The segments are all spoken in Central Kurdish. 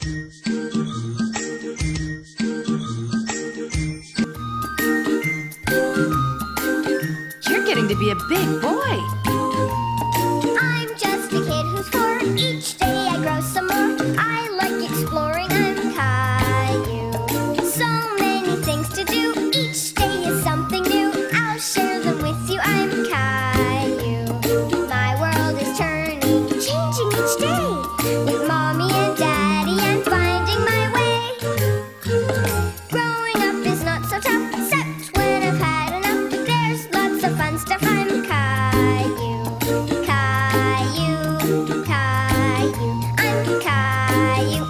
You're getting to be a big boy. I'm just a kid who's 4. Each day I grow some more. I like exploring. I'm Caillou. So many things to do. Each day is something new. I'll share them with you. I'm Caillou. My world is turning, changing each day. With Mommy and Daddy, I'm finding my way. Growing up is not so tough, except when I've had enough. There's lots of fun stuff. I'm Caillou. Caillou, Caillou, I'm Caillou.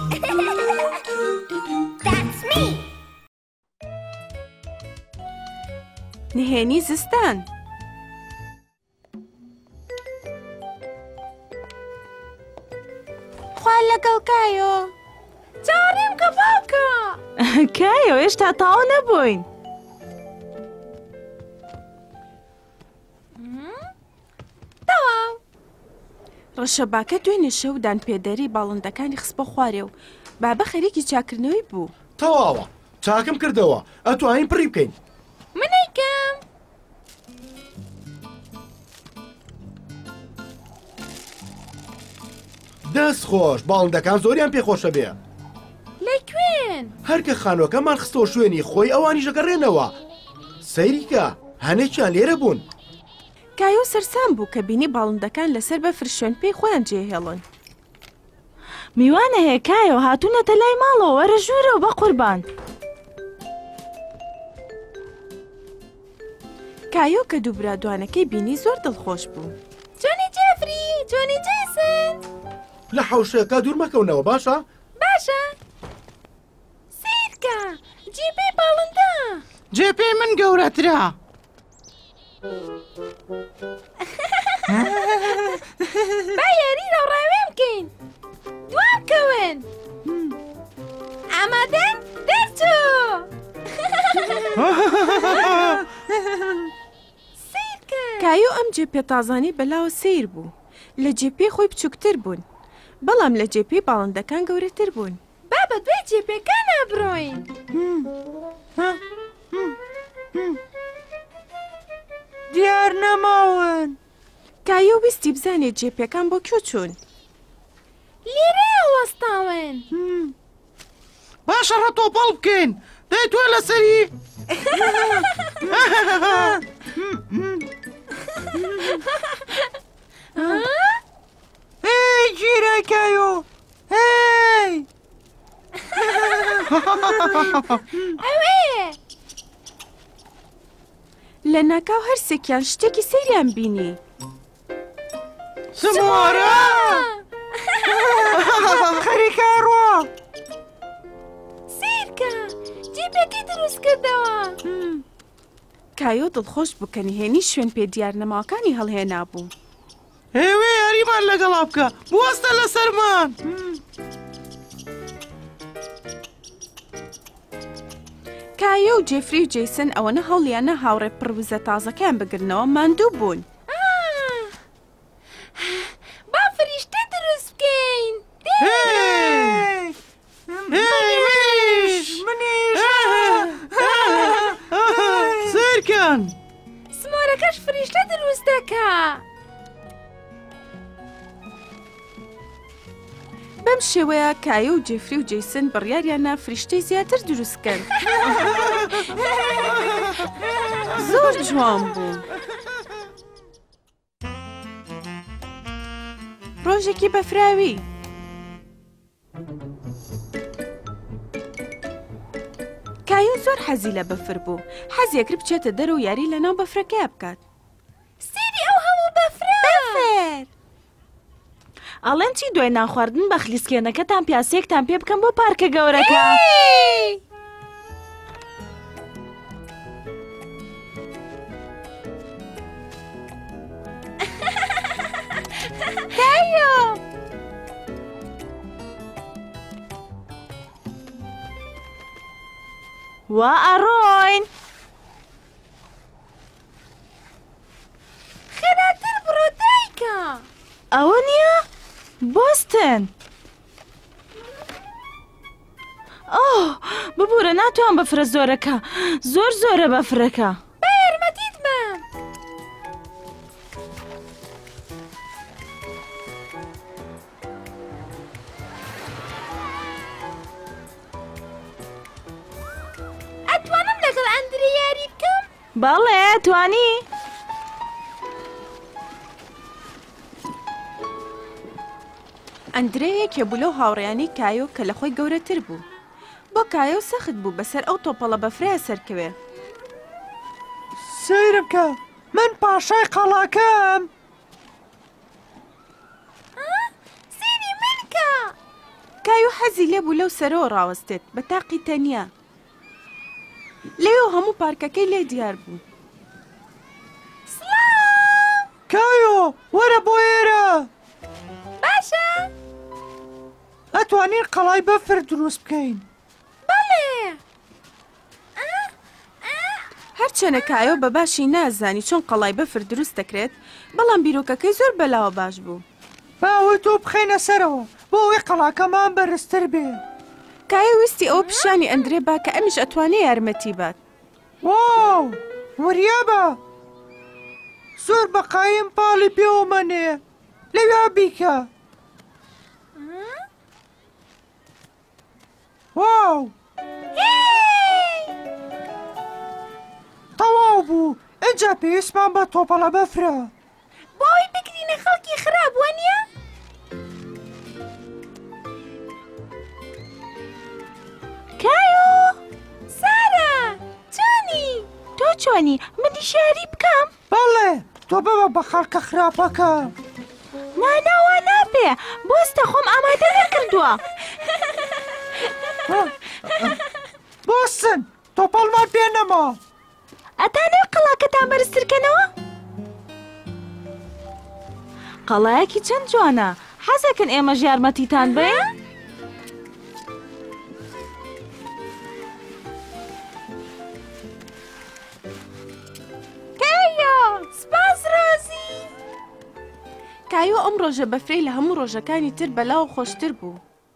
That's me. نهێنی زستان. خوال لەگەڵ کایۆ. جارێم کە باوکە. کایۆ هێشتا تاو نەبووین. تەواو. ڕەشەباکە دوێنێ شەودان پێدەری باڵندەکانی خستبە خوارێ و بابە خەریکی چاکردنەوەی بوو. تەواوە چاکم کردەوە ئەتوانین پڕی بکەین. منیکەم. دەست خۆش باڵندەکان زۆریان پێخۆشە بێ. لەکوێن؟ هەرکە خانووەکەمان خستەوە شوێنی خۆی ئەوانی ژەگەڕێنەوە. سەیریکە هەنێکیان لێرە بوون. کایۆ سەرسام بوو کە بینی باڵندەکان لەسەر بەفر شوێن پێی خۆیان جێهێڵن. میوانە هەیە کایۆ هاتوونەتە لای ماڵەوە وەرە ژوورە و بە قوربان. کایۆ کە دوو برادوانەکەی بینی زۆر دڵخۆش بوو. جۆنی جێفری، جۆنی جەیسن. لە حەوشەکە دوور مەکەونەوە باشە؟ باشە. سیرکە، جێپێی باڵندە. جێپێی من گەورەترە. با یاری ڕاوڕاوێ بکەین. دوام کەون. ئامادەن؟ دەرچوو. کایۆ ئەم جێپێ تازانی بەلاوە سیر بوو. لە جێپێ خۆی بچووکتر بوون. بەڵام لە جێپێ باڵندەکان گەورەتر بوون. با بە دوێ جێپێکان نابڕۆین. دیار نەماون. کایۆ ویستی بزانێت جێپێکان بۆ کوێ چوون. لێرەیە وەستاون. باشە ڕەتۆپەڵ بکەین. دەی توێ لەسەری؟ هی گیرە کایۆ. هی ئەوەیە. لە ناکاو هەرسێکیان شتێکی سەیریان بینی. سمۆرە! خەریکە ڕۆ! سیرکە، جێپێکی دروست کردەوە. کایۆ دڵخۆش بوو کە نهێنی شوێن پێ دیار نەماوەکانی هەڵهێنا بوو. هێوێ یاریمان لەگەڵا بکە، بوەستە لەسەرمان! کایۆ و جێفری و جەیسن ئەوەنە هەوڵیانە هاوڕێ پڕوزە تازەکەیان بگرنەوە ماندوو بوون. با فریشتە دروست بکەین. سیرکەن! سمۆرەکەش فریشتە دروست دەکا. بەم شێوەیە کایۆ و جێفری و جەیسن بڕیاریانە فریشتەی زیاتر دروستکەن. زۆر جوان بوو. ڕۆژێکی بەفراوی. کایۆ زۆر حەزی لە بەفر بوو. حەزیەکرد بچێتە دەرەوە و یاری لەناو بەفرەکەی بکات. سیری ئەو هەموو بەفرە! بەفر! ئەڵێن چی دوای ناخواردن بە خلیسکێنەکەتان پیاسەیەکتان پێ بکەم بۆ پارکە گەورەکە. کایۆ! وا ئەڕۆین! خێراتر بڕۆ دایکە! ئەوە نییە؟ بۆستن! دوورە ناتوان بەفرە زۆرەکە زۆرە بەفرەکە با یارمەتیت بم. ئەتوانم لەگەڵ ئەندرێ یاری بکەم؟ بەڵێ توانی. ئەندرەیەکێ بوو لەو هاوڕێیانی کایۆ کە لە خۆی گەورەتر بوو. بۆ کایۆ سەخت بوو بەسەر ئەو تۆپەڵە بەفرەیە سەرکەوێ. سەیرم بکە، من پاشای قەڵاکەم. سێری منکە. کایۆ حەزی لێ بوو لەو سەرەوە ڕاوەستێت بە تاقی تەنیا. لێو هەموو پارکەکەی لێ دیار بوو. کایۆ وەرە بۆ ئێرە. باشە. ئەتوانین قەڵای بەفر دروست بکەین. بەڵێ. هەرچەنە کایۆ بە باشی نازانی چۆن قەڵای بەفر دروست دەکرێت، بەڵام بیرۆکەکەی زۆر بەلاوە باش بوو. باوە تۆ بخەینە سەرەوە بۆ ئەوەی قەڵاکەمان بەرزتر بێ. کایۆ ویستی ئەوە پیشانی ئەندرێ با کە ئەمیش ئەتوانێ یارمەتی بات. واو وریابە زۆر بەقایم پاڵی پێوەمەنێ لەوێ بیکە. واو تەواو بوو. ئەجا پێویستمان بە تۆپەڵە بەفرە. بۆ ئەوی بگرینە خەڵکی خراپ وانە؟ کایۆ! سارە! چۆنی؟ تۆ چۆنی؟ منی شاری بکەم؟ بەڵێ تۆ ببە بە خەڵکە خراپەکە. ناناوە نابێ بۆستە خۆم ئامادە نەکردووە. بۆستن تۆپەڵمان پێ نەما. ئەتانەوێت قەڵاکەتان بەرزترکەنەوە؟ قەڵایەکی چەند جوانە. حەزەکەن ئێمەش یارمەتیتان بێ؟ کایۆ! سپاس ڕۆزی! کایۆ ئەم ڕۆژە بەفرەی لە هەموو ڕۆژەکانی تر بەلاو خۆشتر بوو.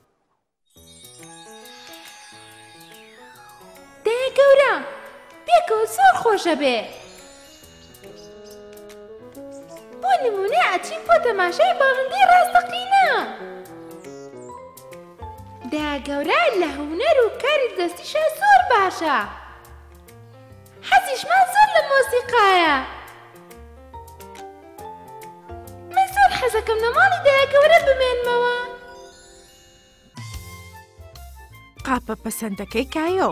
دێ گەورە! پێکەوە زۆر خۆشە بێ. بۆ نمونە ئەچین بۆ تەماشای باڵندەی ڕاستەقینە. دێ گەورە لە هونەر و کاری دەستیشە زۆر باشە. حەزیشمان زۆر لە مۆسیقایە. من زۆر حەزەکەم لە ماڵی دێ گەورە بمێنمەوە. قاپە پەسەندەکەی کایۆ.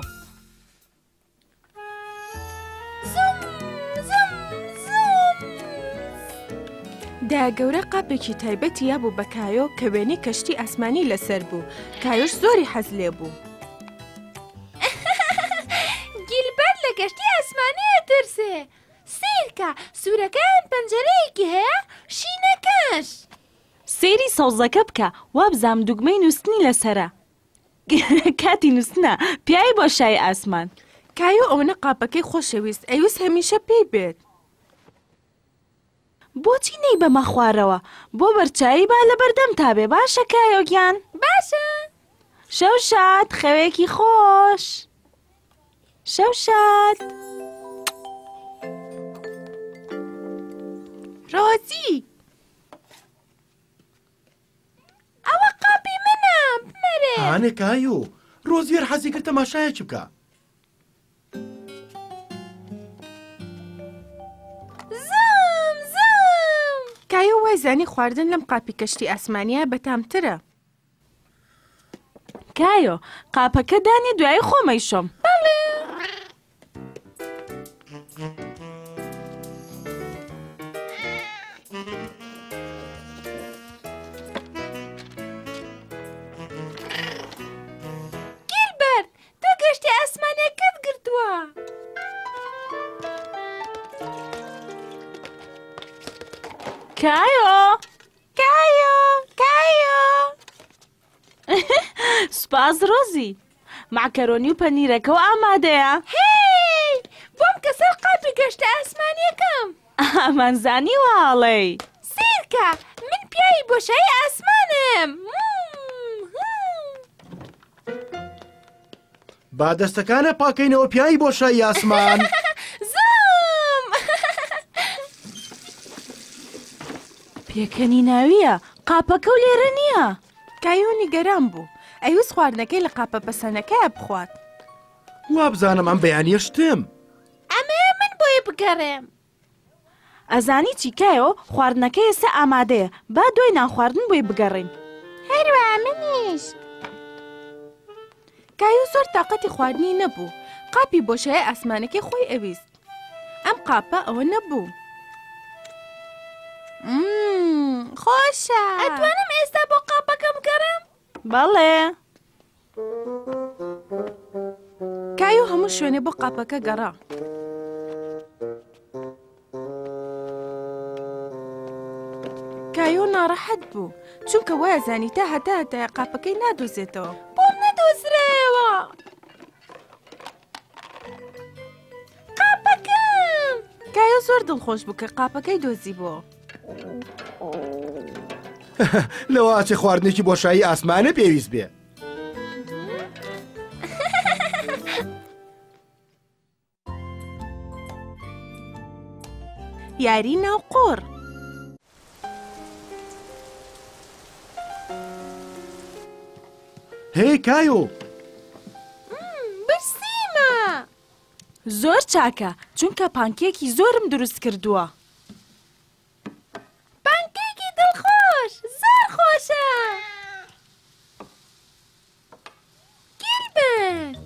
داگەورە قاپێکی تایبەتی یابوو بە کایۆ کە وێنەی کەشتی ئاسمانی لەسەر بوو. کایۆش زۆری حەز لێ بوو. گیلبەرت لە کەشتی ئاسمانیە ترسێ. سیرکە سوورەکەیان پەنجەرەیەکی هەیە شینەکەش. سێری سەوزەکە بکە وا بزام دوگمەی نووسنی لەسرە. کاتی نووسنە پیاوی بۆ شای ئاسمان. کایۆ ئەوەنە قاپەکەی خۆشەویست ئەویست هەمیشە پێی بێت. بۆچی نەی بەمە خوارەوە بۆ بەرچایی با لە بەردەم تابێ باشە کایۆگیان؟ باشە. شەو شاد خەوێکی خۆش. شەو شاد. ڕۆزی! ئەوە قاپی منە بمەرێ. هانێ کایۆ ڕۆزیێر حەزی کرد تەماشایەکی بکە. کایۆ وای زانی خواردن لەم قاپی کەشتی ئاسمانیە بەتامترە. کایۆ قاپەکە دانی دوای خۆمەی شۆم. گیلبەرت تۆ گەشتی ئاسمانیەکەت گرتووە. کایۆ! کایۆ! کایۆ! سپاس ڕۆزی. معکەرۆنی و پەنیرەکەەوە ئامادەیە. هی! بۆم کە سەر قاپی گەشتە ئاسمانیەکەم. ئامانزانی واڵێ. سیرکە من پیاوی بۆشایی ئاسمانم. با دەستەکانە پاکەینەوە پیاوی بۆشایی ئاسمان. زۆم! پێکەنی ناویە قاپەکە و لێرە نییە. کایۆ نیگەران بوو ئەیویست خواردنەکەی لە قاپە پەسەنەکەیە بخوات. وا بزانم ئەم بەیانیە شتم. ئەمەیە من بۆی بگەڕێم. ئەزانی چی کایۆ خواردنەکەی ئێستا ئامادەیە با دوای ناخواردن بۆی بگەڕین. هەروە منیش. کایۆ زۆر تااقەتی خواردنی نەبوو. قاپی بۆشایە ئاسمانەکەی خۆی ئەویست. ئەم قاپە ئەوە نەبوو. خۆشە. ئەتوانم ئێستا بۆ قاپەکەم بگەڕێم؟ بەڵێ. کایۆ هەموو شوێنێ بۆ قاپەکە گەڕا. کایۆ ناڕەحەت بوو چونکە وایەزانی تا هەتایە قاپەکەی نادۆزێتەوە. بۆ نەدۆزرێەوە. قاپەکەم! کایۆ زۆر دڵخۆش بوو کە قاپەکەی دۆزی بۆ. لەوە چه خواردنێکی بۆشایی ئاسمانە پێویست بێ. یاری ناو قۆڕ. هی کایۆ برسیمە! زۆر چاکە چونکە پانکێکی زۆرم دروست کردووە. پانکێکی دڵخۆش! زۆر خۆشە! گیلبەر!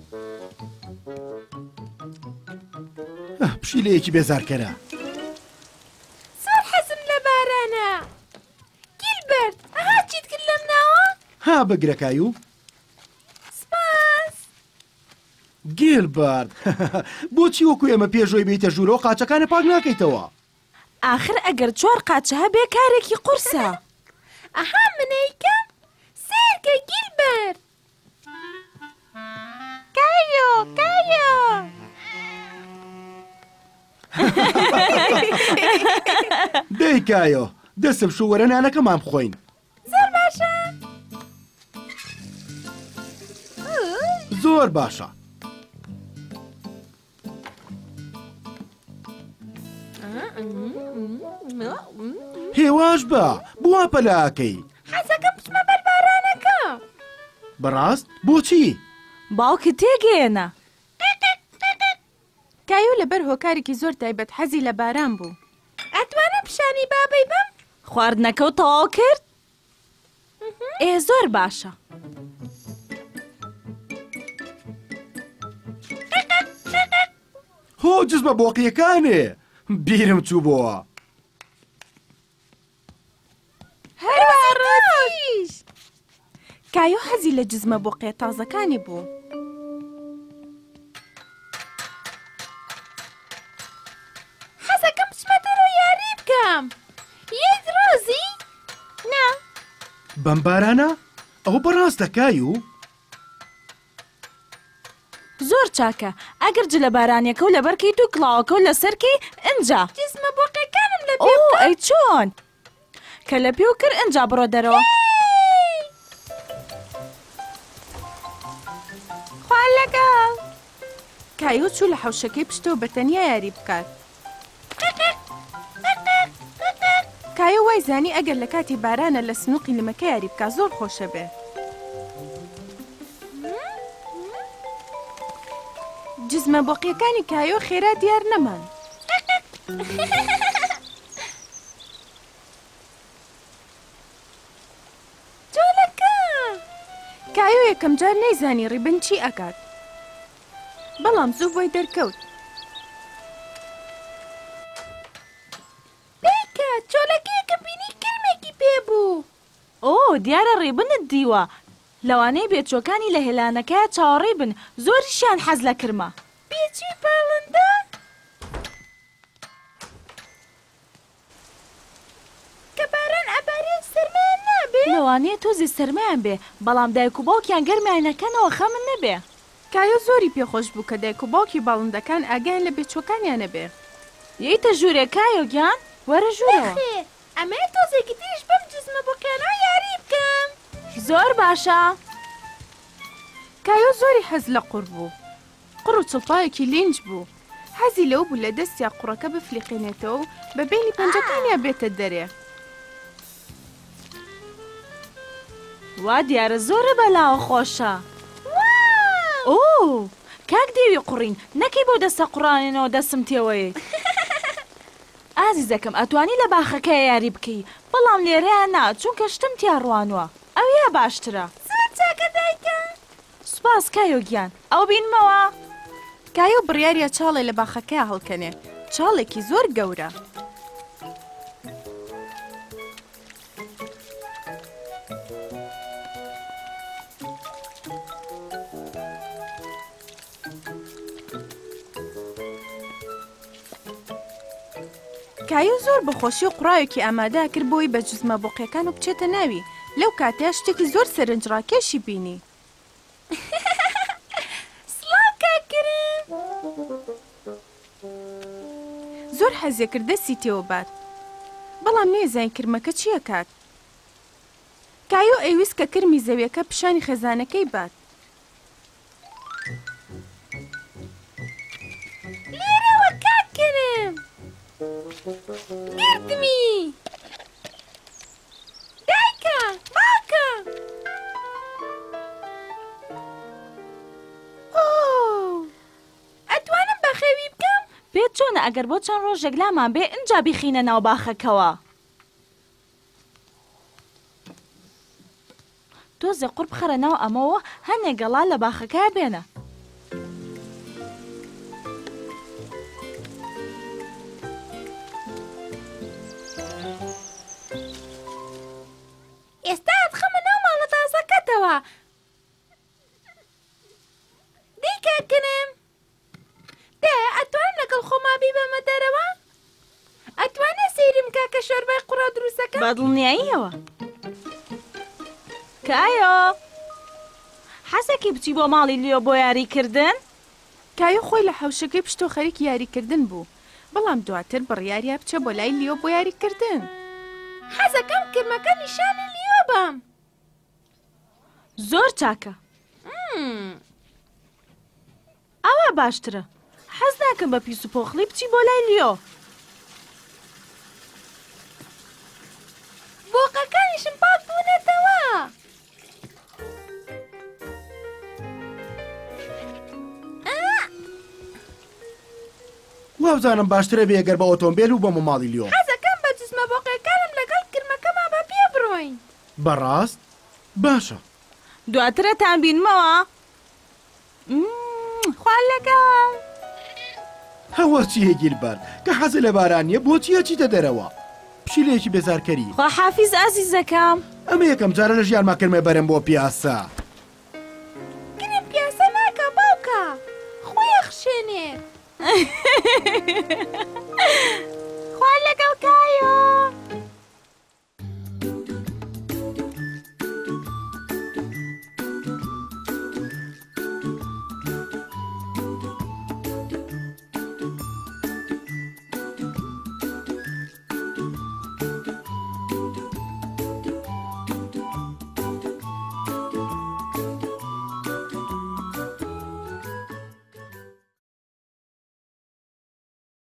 پشیلەیەکی بێزارکەرە. زۆر حەزم لە بارانە. گیلبەر ئەها چیت کرد لەم ناوە؟ ها بگرە کایۆ. سپاس! گیلبەرت بۆچی وەکو ئێمە پێشۆی بیتە ژوورەوە قاچەکانە پاک ناکەیتەوە؟ ئاخر ئەگەر 4 قاچە هەبێ کارێکی قورسە. ئەها منەیکەم؟ سێرکە گیلبەر! کایۆ کایۆ! دەی کایۆ دەستم شو وەرە نانەکەمان بخۆین. زۆر باشە! زۆر باشە. هێواش بە بوا پەلاکەی. حەزەکەم بچمە بەر بارانەکە. بەڕاست بۆچی؟ باوکت تێگەێنە. کایۆ لەبەر هۆکارێکی زۆر تایبەت حەزی لە باران بوو. ئەتوانم پیشانی بابەی بم؟ خواردنەکە و تەواو کرد؟ زۆر باشە. هۆ جزمە بۆقیەکانێ بیرم چوو بۆوە. هەروەڕۆژیش! کایۆ حەزی لە جزمە بۆقیە تازەکانی بوو. حەزەکەم بچمە دەرەوە یاری بکەم. یەک ڕۆزی؟ نا. بەم بارانە؟ ئەوە بەڕاستە کایۆ؟ زۆر چاکە ئەگەر جلە بارانیەکە و لەبەرکەی دوو کڵاوەکە و لەسەرکەی ئەنجا. جزمە بۆقیەکانم لە پێ ئۆ ئەی چۆن؟ کە لە پێ و کرد ئەنجا بڕۆ دەرەوە. خوا لەگەڵ! کایۆ چوو لە حەوشەکەی پشتەوە بەتەنیا یاری بکات. کایۆ وای زانی ئەگەر لە کاتی بارانە لە سنووقی لمەکە یاری بکە زۆر خۆشە بێ. جزمە بۆقیەکانی کایۆ خێرا دیار نەمان. جۆلەکە! کایۆ یەکەم جار نەیزانی ڕیبن چی ئەکات. بەڵام زوو بۆی دەرکەوت. بیکە جۆلەکەیەکەم بینی کلمێکی پێبوو. ئۆ دیارە ڕێبنت دیوە. لەوانەیە بێچۆکانی لە هێلانەکە چاوەڕێ بن زۆریشیان حەز لە کرمە. بێچی باڵندە؟ کە باران ئەبارێت سەرمایان نابێ؟ لەوانەیە تۆزی سەرمایان بێ بەڵام دایک و باوکیان گەرمیانەکەنەوە خەمن نەبێ. کایۆ زۆری پێخۆش بوو کە دایک و باوکی باڵندەکان ئاگیان لە بێچۆکانیانە بێ. یەیتە ژوورێ کایۆ گیان وەرە ژوورەوە. خێر ئەمەیە تۆزێکی تریش بەم جزمە بۆقیانەوە یاری بکەم. زۆر باشە. کایۆ زۆری حەز لە قوڕ بوو. قوڕ و چڵپایەکی لێنج بوو. حەزی لەو بوو لە دەستیا قوڕەکە بفلیقێنێتەوە و بە بینی پەنجەکانیا بێتە دەرێ. وا دیارە زۆرە بەلاوە خۆشە. ئۆ کاک دێوی قوڕین نەکەی بۆ دەستە قوڕانێنەوە دەسم تێوەیە. ئازیزەکەم ئەتوانی لە باخەکە یاری بکەی بەڵام لێرەیە نا چونکە شتم تیا ڕوانوە ئەو یا باشترە. زۆر چاکە دایکە. سوپاس کایۆ گیان ئەو بینمەوە. کایۆ بڕیاریە چاڵێ لە باخەکە هەڵکەنێ. چاڵێکی زۆر گەورە. کایۆ زۆر بەخۆشی و قوڕایەکی ئامادە کرد بۆی بە جزمە بۆقیەکان و بچێتە ناوی. لەو کاتەیە شتێکی زۆر سەرنجڕاکێشی بینی. سڵاو کاکرم. زۆر حەزیە کرد دەستی تێوە بات. بەڵام نێزانین کرمەکە چییە کات. کایۆ ئەیویست کە کرمی زەویەکە پیشانی خێزانەکەی بات. لێرەوە کاکرم. گردمی. دایکە باوکە. ئەتوانم بەخێوی بکەم؟ پێت چۆنە ئەگەر بۆ چەند ڕۆژێک لامان بێ ئینجا بیخینە ناو باخەکەوە. تۆزێ قوڕ بخەرە ناو ئەمەوە هەنێ گەڵا لە باخەکە بێنە. ئێستا ئەتخەمە ناو ماڵە تازەکەتەوە. دیکەکەنم. دایە ئەتوانم لەگەڵ خۆما بیبەمە دەرەوە؟ ئەتوانێ سەیرم کە کە شۆربای قوڕە دروستەکە؟ بەدڵنیاییەوە. کایۆ حەزێکی بچی بۆ ماڵی لیۆ بۆ یاریکردن؟ کایۆ خۆی لە حەوشەکەی پشتۆ خەریکی یاریکردن بوو. بەڵام دواتر بڕیاریا بچە بۆ لای لیۆ بۆ یاریکردن. حەزەکەم کرمەکە نیشانی لیۆ بم. زۆر چاکە. ئەوە باشترە. حەز ناکەم بە پیس و پۆخڵی بچی بۆ لای لیۆ. بۆقەکانیشم پاک بوونێتەوە. وابزانم باشترە بێ ئەگەر بە ئۆتۆمبیل و بە ماڵی لیۆ. حەزەکەم بە جزمە بۆقەکانم لەگەڵ کرمەکەما بە پێ بڕۆین. بەڕاست؟ باشە. دواترەتان بینمەوە. خوال لەگەڵ. هەوە چیە گیلبەر کە حەزە لە بارانیە بۆچیە چیتە دەرەوە؟ پشیلەیەکی بێزارکەری. خوا حافیز ئازیزەکەم. ئەمە یەکەم جارە لە ژیانما کرمێ بەرم بۆ پیاسە.